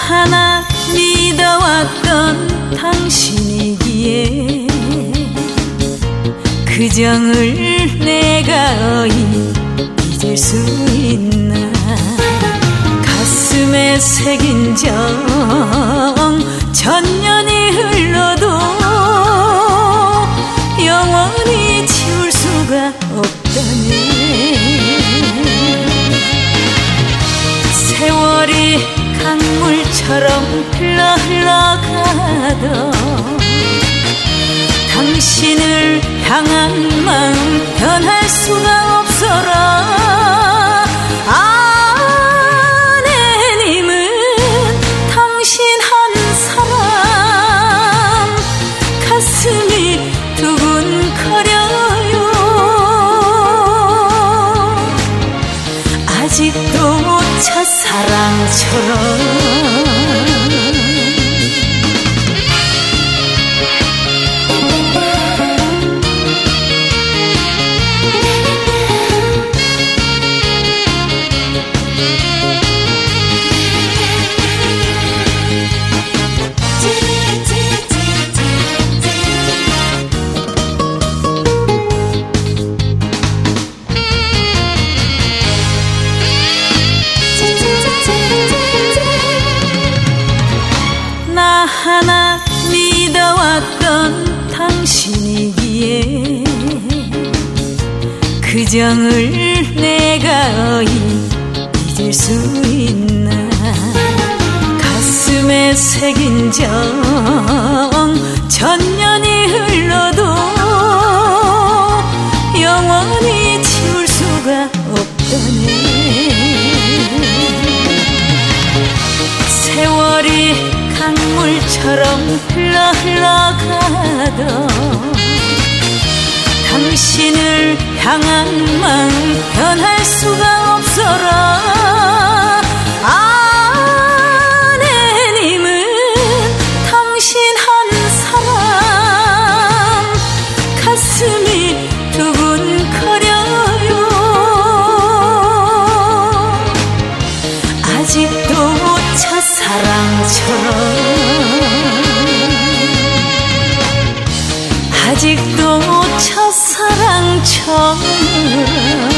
하나 믿어왔던 당신이기에 그 정을 내가 잊을 수 있나. 가슴에 새긴 정 천년이 흘러도 영원히 지울 수가 없다네. 세월이 강물처럼 흘러가도 당신을 향한 마음 변할 수가 없어라. 아내님은 당신 한 사람 가슴이 두근거려요. 아직도 첫사랑처럼. 하나 믿어왔던 당신이기에 그 정을 내가 잊을 수 있나. 가슴에 새긴 정 천년이 흘러도 영원히 지울 수가 없다네. 세월이 강물처럼 흘러가도 당신을 향한 마음 변할 수가 없어라. 아내님은 당신 한 사람 가슴이 두근거려요. 아직도 첫사랑처럼. 아직도 첫사랑처럼.